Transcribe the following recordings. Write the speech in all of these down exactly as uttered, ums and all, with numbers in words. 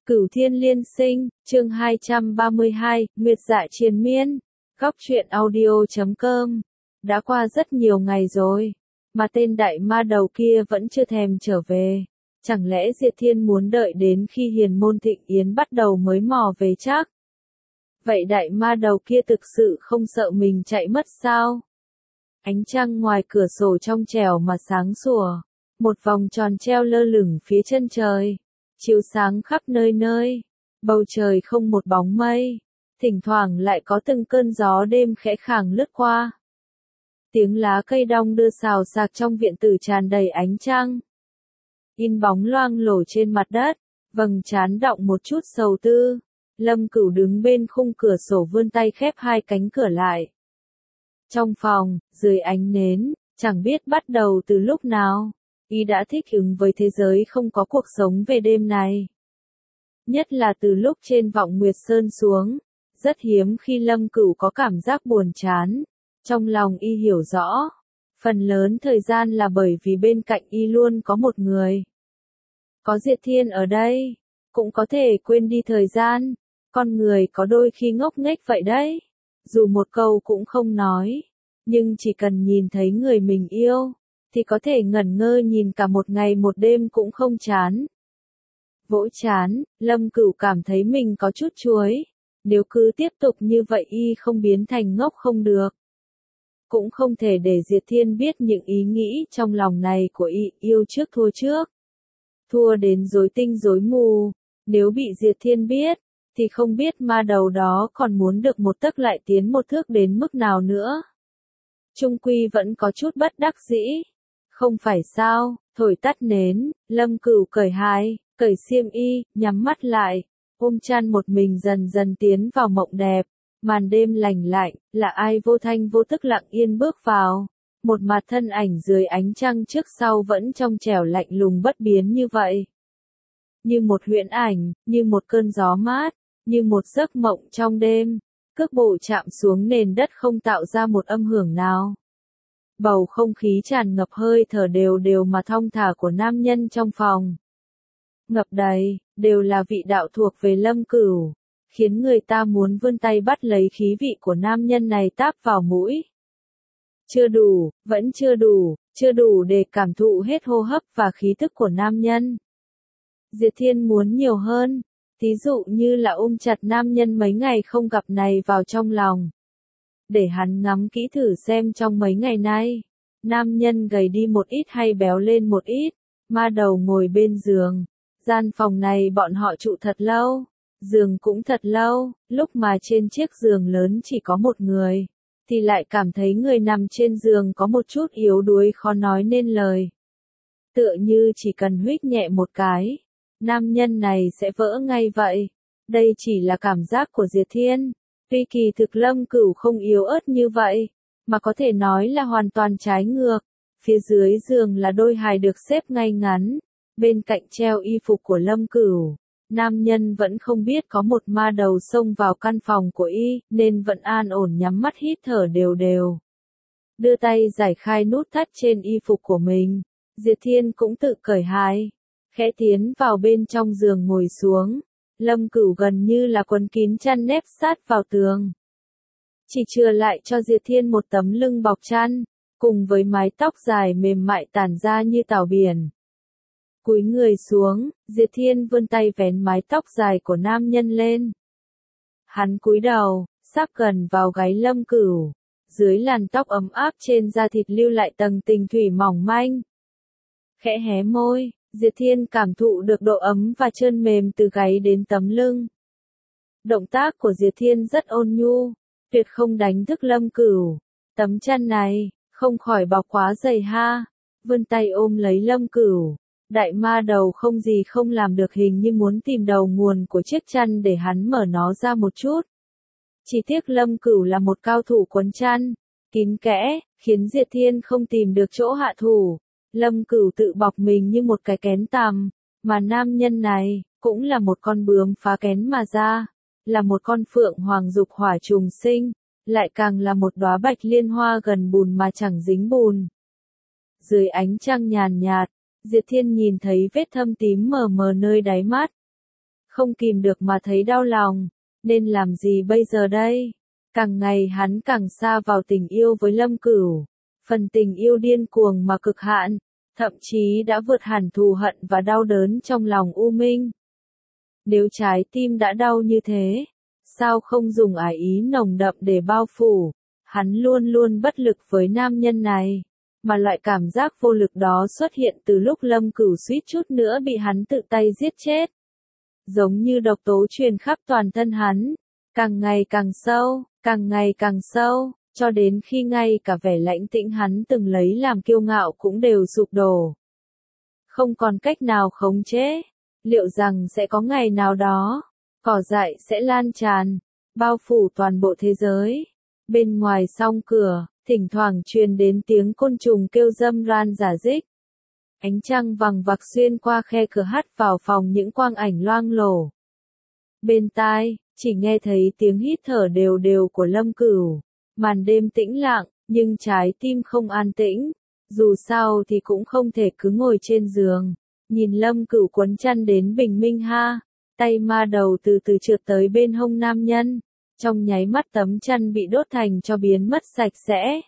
Cửu Thiên Liên Sinh, chương hai trăm ba mươi hai, Nguyệt Dạ Triền Miên, góc truyện audio chấm com. Đã qua rất nhiều ngày rồi, mà tên đại ma đầu kia vẫn chưa thèm trở về. Chẳng lẽ Diệt Thiên muốn đợi đến khi Hiền Môn Thịnh Yến bắt đầu mới mò về chắc? Vậy đại ma đầu kia thực sự không sợ mình chạy mất sao? Ánh trăng ngoài cửa sổ trong trẻo mà sáng sủa, một vòng tròn treo lơ lửng phía chân trời, chiếu sáng khắp nơi nơi, bầu trời không một bóng mây, thỉnh thoảng lại có từng cơn gió đêm khẽ khàng lướt qua. Tiếng lá cây đong đưa xào xạc trong viện tử tràn đầy ánh trăng. In bóng loang lổ trên mặt đất, vầng trán đọng một chút sầu tư. Lâm Cửu đứng bên khung cửa sổ vươn tay khép hai cánh cửa lại. Trong phòng, dưới ánh nến, chẳng biết bắt đầu từ lúc nào, y đã thích ứng với thế giới không có cuộc sống về đêm này. Nhất là từ lúc trên Vọng Nguyệt Sơn xuống, rất hiếm khi Lâm Cửu có cảm giác buồn chán. Trong lòng y hiểu rõ, phần lớn thời gian là bởi vì bên cạnh y luôn có một người. Có Diệt Thiên ở đây, cũng có thể quên đi thời gian. Con người có đôi khi ngốc nghếch vậy đấy, dù một câu cũng không nói, nhưng chỉ cần nhìn thấy người mình yêu, thì có thể ngẩn ngơ nhìn cả một ngày một đêm cũng không chán. Vỗ chán, Lâm Cửu cảm thấy mình có chút chuối, nếu cứ tiếp tục như vậy y không biến thành ngốc không được. Cũng không thể để Diệt Thiên biết những ý nghĩ trong lòng này của y, yêu trước thua trước. Thua đến rối tinh rối mù, nếu bị Diệt Thiên biết, thì không biết ma đầu đó còn muốn được một tấc lại tiến một thước đến mức nào nữa. Trung quy vẫn có chút bất đắc dĩ. Không phải sao, thổi tắt nến, Lâm Cửu cởi hai, cởi xiêm y, nhắm mắt lại, ôm chăn một mình dần dần tiến vào mộng đẹp. Màn đêm lành lạnh, là ai vô thanh vô tức lặng yên bước vào. Một mặt thân ảnh dưới ánh trăng trước sau vẫn trong trẻo lạnh lùng bất biến như vậy. Như một huyễn ảnh, như một cơn gió mát, như một giấc mộng trong đêm, cước bộ chạm xuống nền đất không tạo ra một âm hưởng nào. Bầu không khí tràn ngập hơi thở đều đều mà thong thả của nam nhân trong phòng. Ngập đầy, đều là vị đạo thuộc về Lâm Cửu, khiến người ta muốn vươn tay bắt lấy khí vị của nam nhân này táp vào mũi. Chưa đủ, vẫn chưa đủ, chưa đủ để cảm thụ hết hô hấp và khí tức của nam nhân. Diệt Thiên muốn nhiều hơn. Thí dụ như là ôm chặt nam nhân mấy ngày không gặp này vào trong lòng. Để hắn ngắm kỹ thử xem trong mấy ngày nay, nam nhân gầy đi một ít hay béo lên một ít. Ma đầu ngồi bên giường. Gian phòng này bọn họ trụ thật lâu. Giường cũng thật lâu. Lúc mà trên chiếc giường lớn chỉ có một người, thì lại cảm thấy người nằm trên giường có một chút yếu đuối khó nói nên lời. Tựa như chỉ cần huých nhẹ một cái, nam nhân này sẽ vỡ ngay vậy. Đây chỉ là cảm giác của Diệt Thiên. Tuy kỳ thực Lâm Cửu không yếu ớt như vậy, mà có thể nói là hoàn toàn trái ngược. Phía dưới giường là đôi hài được xếp ngay ngắn. Bên cạnh treo y phục của Lâm Cửu. Nam nhân vẫn không biết có một ma đầu xông vào căn phòng của y, nên vẫn an ổn nhắm mắt hít thở đều đều. Đưa tay giải khai nút thắt trên y phục của mình. Diệt Thiên cũng tự cởi hai. Khẽ tiến vào bên trong giường ngồi xuống. Lâm Cửu gần như là quấn kín chăn nép sát vào tường. Chỉ chừa lại cho Diệt Thiên một tấm lưng bọc chăn, cùng với mái tóc dài mềm mại tản ra như tảo biển. Cúi người xuống, Diệt Thiên vươn tay vén mái tóc dài của nam nhân lên. Hắn cúi đầu, sắp gần vào gáy Lâm Cửu. Dưới làn tóc ấm áp trên da thịt lưu lại tầng tình thủy mỏng manh. Khẽ hé môi. Diệt Thiên cảm thụ được độ ấm và trơn mềm từ gáy đến tấm lưng. Động tác của Diệt Thiên rất ôn nhu, tuyệt không đánh thức Lâm Cửu. Tấm chăn này, không khỏi bọc quá dày ha. Vươn tay ôm lấy Lâm Cửu. Đại ma đầu không gì không làm được, hình như muốn tìm đầu nguồn của chiếc chăn để hắn mở nó ra một chút. Chỉ tiếc Lâm Cửu là một cao thủ quấn chăn, kín kẽ, khiến Diệt Thiên không tìm được chỗ hạ thủ. Lâm Cửu tự bọc mình như một cái kén tằm, mà nam nhân này, cũng là một con bướm phá kén mà ra, là một con phượng hoàng dục hỏa trùng sinh, lại càng là một đóa bạch liên hoa gần bùn mà chẳng dính bùn. Dưới ánh trăng nhàn nhạt, Diệt Thiên nhìn thấy vết thâm tím mờ mờ nơi đáy mắt. không kìm được mà thấy đau lòng, nên làm gì bây giờ đây? Càng ngày hắn càng xa vào tình yêu với Lâm Cửu, phần tình yêu điên cuồng mà cực hạn, thậm chí đã vượt hẳn thù hận và đau đớn trong lòng U Minh. Nếu trái tim đã đau như thế, sao không dùng ái ý nồng đậm để bao phủ? Hắn luôn luôn bất lực với nam nhân này, mà loại cảm giác vô lực đó xuất hiện từ lúc Lâm Cửu suýt chút nữa bị hắn tự tay giết chết. Giống như độc tố truyền khắp toàn thân hắn, càng ngày càng sâu, càng ngày càng sâu, cho đến khi ngay cả vẻ lãnh tĩnh hắn từng lấy làm kiêu ngạo cũng đều sụp đổ. Không còn cách nào khống chế, liệu rằng sẽ có ngày nào đó, cỏ dại sẽ lan tràn, bao phủ toàn bộ thế giới. Bên ngoài song cửa, thỉnh thoảng truyền đến tiếng côn trùng kêu râm ran rả rích. Ánh trăng vằng vặc xuyên qua khe cửa hắt vào phòng những quang ảnh loang lổ. Bên tai, chỉ nghe thấy tiếng hít thở đều đều của Lâm Cửu. Màn đêm tĩnh lặng, nhưng trái tim không an tĩnh. Dù sao thì cũng không thể cứ ngồi trên giường, nhìn Lâm Cửu quấn chăn đến bình minh ha. Tay ma đầu từ từ trượt tới bên hông nam nhân. Trong nháy mắt tấm chăn bị đốt thành cho biến mất sạch sẽ.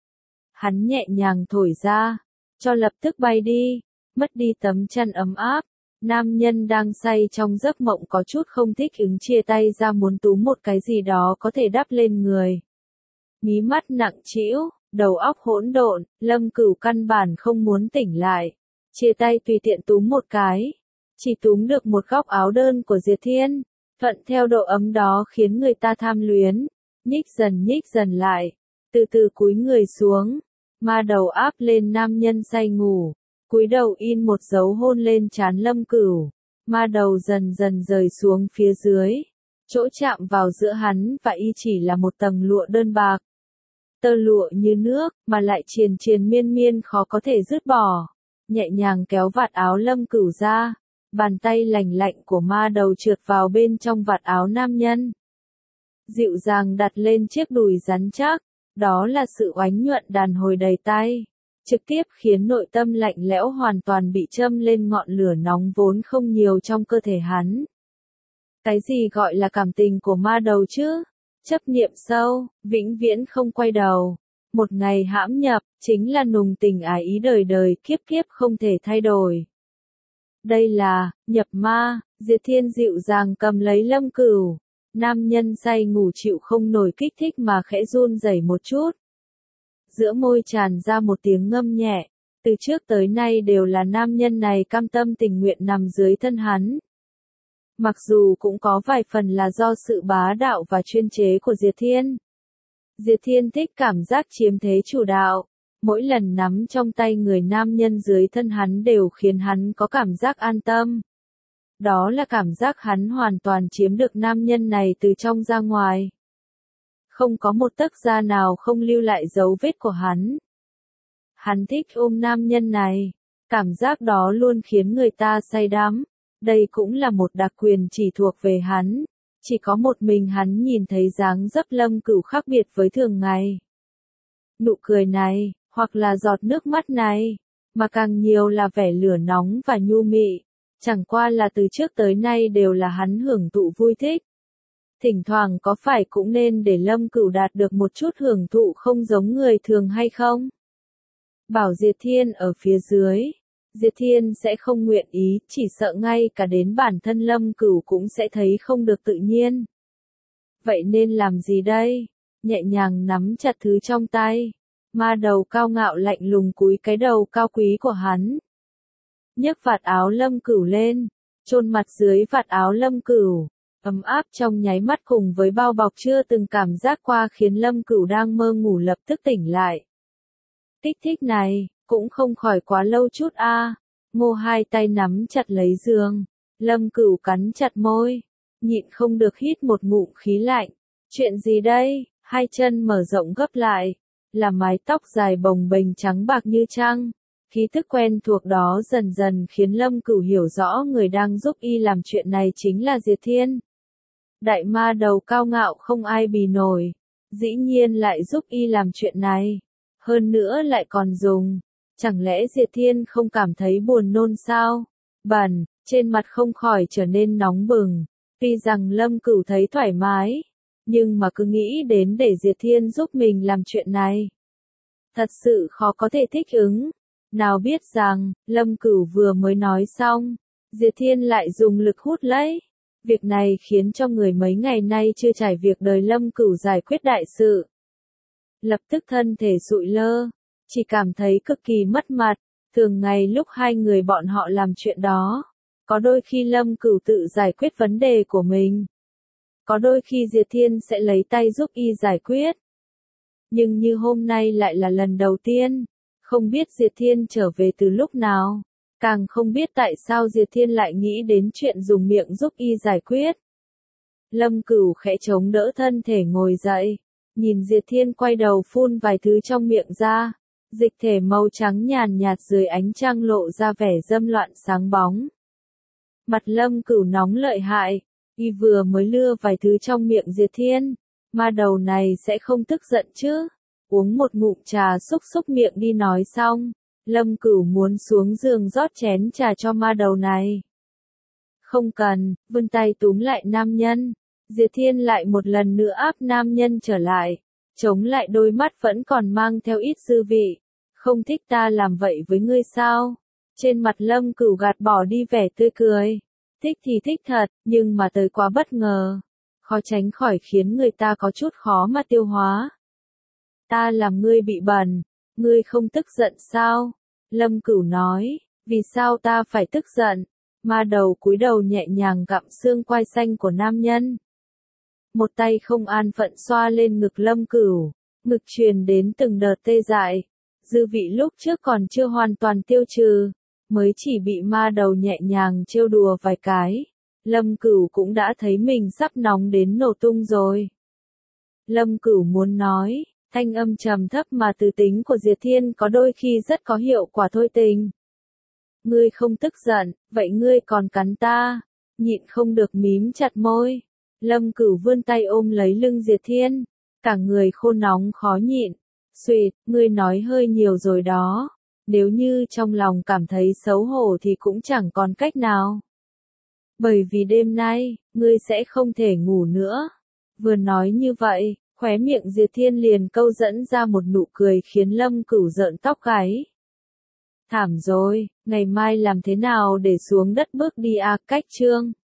Hắn nhẹ nhàng thổi ra, cho lập tức bay đi, mất đi tấm chăn ấm áp. Nam nhân đang say trong giấc mộng có chút không thích ứng chia tay ra muốn túm một cái gì đó có thể đắp lên người. Mí mắt nặng trĩu, đầu óc hỗn độn, Lâm Cửu căn bản không muốn tỉnh lại. Chia tay tùy tiện túm một cái, chỉ túm được một góc áo đơn của Diệt Thiên. Thuận theo độ ấm đó khiến người ta tham luyến, nhích dần nhích dần lại, từ từ cúi người xuống, ma đầu áp lên nam nhân say ngủ, cúi đầu in một dấu hôn lên trán Lâm Cửu, ma đầu dần dần rời xuống phía dưới, chỗ chạm vào giữa hắn và y chỉ là một tầng lụa đơn bạc. Tơ lụa như nước, mà lại triền triền miên miên khó có thể dứt bỏ, nhẹ nhàng kéo vạt áo Lâm Cửu ra. Bàn tay lành lạnh của ma đầu trượt vào bên trong vạt áo nam nhân. Dịu dàng đặt lên chiếc đùi rắn chắc, đó là sự oánh nhuận đàn hồi đầy tay, trực tiếp khiến nội tâm lạnh lẽo hoàn toàn bị châm lên ngọn lửa nóng vốn không nhiều trong cơ thể hắn. Cái gì gọi là cảm tình của ma đầu chứ? Chấp niệm sâu, vĩnh viễn không quay đầu. Một ngày hãm nhập, chính là nùng tình ái ý đời đời kiếp kiếp không thể thay đổi. Đây là, nhập ma, Diệt Thiên dịu dàng cầm lấy Lâm Cửu. Nam nhân say ngủ chịu không nổi kích thích mà khẽ run rẩy một chút. Giữa môi tràn ra một tiếng ngâm nhẹ, từ trước tới nay đều là nam nhân này cam tâm tình nguyện nằm dưới thân hắn. Mặc dù cũng có vài phần là do sự bá đạo và chuyên chế của Diệt Thiên. Diệt Thiên thích cảm giác chiếm thế chủ đạo. Mỗi lần nắm trong tay người nam nhân dưới thân hắn đều khiến hắn có cảm giác an tâm. Đó là cảm giác hắn hoàn toàn chiếm được nam nhân này từ trong ra ngoài. Không có một tấc da nào không lưu lại dấu vết của hắn. Hắn thích ôm nam nhân này. Cảm giác đó luôn khiến người ta say đắm. Đây cũng là một đặc quyền chỉ thuộc về hắn. Chỉ có một mình hắn nhìn thấy dáng dấp Lâm Cửu khác biệt với thường ngày. Nụ cười này, hoặc là giọt nước mắt này, mà càng nhiều là vẻ lửa nóng và nhu mị, chẳng qua là từ trước tới nay đều là hắn hưởng thụ vui thích. Thỉnh thoảng có phải cũng nên để Lâm Cửu đạt được một chút hưởng thụ không giống người thường hay không? Bảo Diệt Thiên ở phía dưới, Diệt Thiên sẽ không nguyện ý, chỉ sợ ngay cả đến bản thân Lâm Cửu cũng sẽ thấy không được tự nhiên. Vậy nên làm gì đây? Nhẹ nhàng nắm chặt thứ trong tay. Ma đầu cao ngạo lạnh lùng cúi cái đầu cao quý của hắn. Nhấc vạt áo Lâm Cửu lên, chôn mặt dưới vạt áo Lâm Cửu, ấm áp trong nháy mắt cùng với bao bọc chưa từng cảm giác qua khiến Lâm Cửu đang mơ ngủ lập tức tỉnh lại. Kích thích này, cũng không khỏi quá lâu chút a. À. Ngô hai tay nắm chặt lấy giường, Lâm Cửu cắn chặt môi, nhịn không được hít một ngụm khí lạnh. Chuyện gì đây? Hai chân mở rộng gấp lại. Là mái tóc dài bồng bềnh trắng bạc như trăng, khí tức quen thuộc đó dần dần khiến Lâm Cửu hiểu rõ người đang giúp y làm chuyện này chính là Diệt Thiên. Đại ma đầu cao ngạo không ai bì nổi, dĩ nhiên lại giúp y làm chuyện này, hơn nữa lại còn dùng, chẳng lẽ Diệt Thiên không cảm thấy buồn nôn sao? Bẩn, trên mặt không khỏi trở nên nóng bừng. Tuy rằng Lâm Cửu thấy thoải mái, nhưng mà cứ nghĩ đến để Diệt Thiên giúp mình làm chuyện này. Thật sự khó có thể thích ứng. Nào biết rằng, Lâm Cửu vừa mới nói xong, Diệt Thiên lại dùng lực hút lấy. Việc này khiến cho người mấy ngày nay chưa trải việc đời Lâm Cửu giải quyết đại sự. Lập tức thân thể sụi lơ, chỉ cảm thấy cực kỳ mất mặt. Thường ngày lúc hai người bọn họ làm chuyện đó, có đôi khi Lâm Cửu tự giải quyết vấn đề của mình. Có đôi khi Diệt Thiên sẽ lấy tay giúp y giải quyết. Nhưng như hôm nay lại là lần đầu tiên, không biết Diệt Thiên trở về từ lúc nào, càng không biết tại sao Diệt Thiên lại nghĩ đến chuyện dùng miệng giúp y giải quyết. Lâm Cửu khẽ chống đỡ thân thể ngồi dậy, nhìn Diệt Thiên quay đầu phun vài thứ trong miệng ra, dịch thể màu trắng nhàn nhạt dưới ánh trăng lộ ra vẻ dâm loạn sáng bóng. Mặt Lâm Cửu nóng lợi hại, y vừa mới lưa vài thứ trong miệng Diệt Thiên, ma đầu này sẽ không tức giận chứ. Uống một ngụm trà xúc xúc miệng đi nói xong, Lâm Cửu muốn xuống giường rót chén trà cho ma đầu này. Không cần, vươn tay túm lại nam nhân. Diệt Thiên lại một lần nữa áp nam nhân trở lại, chống lại đôi mắt vẫn còn mang theo ít dư vị. Không thích ta làm vậy với ngươi sao? Trên mặt Lâm Cửu gạt bỏ đi vẻ tươi cười. Thích thì thích thật, nhưng mà tới quá bất ngờ. Khó tránh khỏi khiến người ta có chút khó mà tiêu hóa. Ta làm ngươi bị bẩn, ngươi không tức giận sao? Lâm Cửu nói, vì sao ta phải tức giận? Ma đầu cúi đầu nhẹ nhàng gặm xương quai xanh của nam nhân. Một tay không an phận xoa lên ngực Lâm Cửu, ngực truyền đến từng đợt tê dại. Dư vị lúc trước còn chưa hoàn toàn tiêu trừ, mới chỉ bị ma đầu nhẹ nhàng trêu đùa vài cái. Lâm Cửu cũng đã thấy mình sắp nóng đến nổ tung rồi. Lâm Cửu muốn nói, thanh âm trầm thấp mà từ tính của Diệt Thiên có đôi khi rất có hiệu quả thôi tình. Ngươi không tức giận, vậy ngươi còn cắn ta, nhịn không được mím chặt môi. Lâm Cửu vươn tay ôm lấy lưng Diệt Thiên, cả người khô nóng khó nhịn. Xuyệt, ngươi nói hơi nhiều rồi đó, nếu như trong lòng cảm thấy xấu hổ thì cũng chẳng còn cách nào. Bởi vì đêm nay, ngươi sẽ không thể ngủ nữa. Vừa nói như vậy, khóe miệng Diệt Thiên liền câu dẫn ra một nụ cười khiến Lâm Cửu rợn tóc gáy. Thảm rồi, ngày mai làm thế nào để xuống đất bước đi à, cách chương.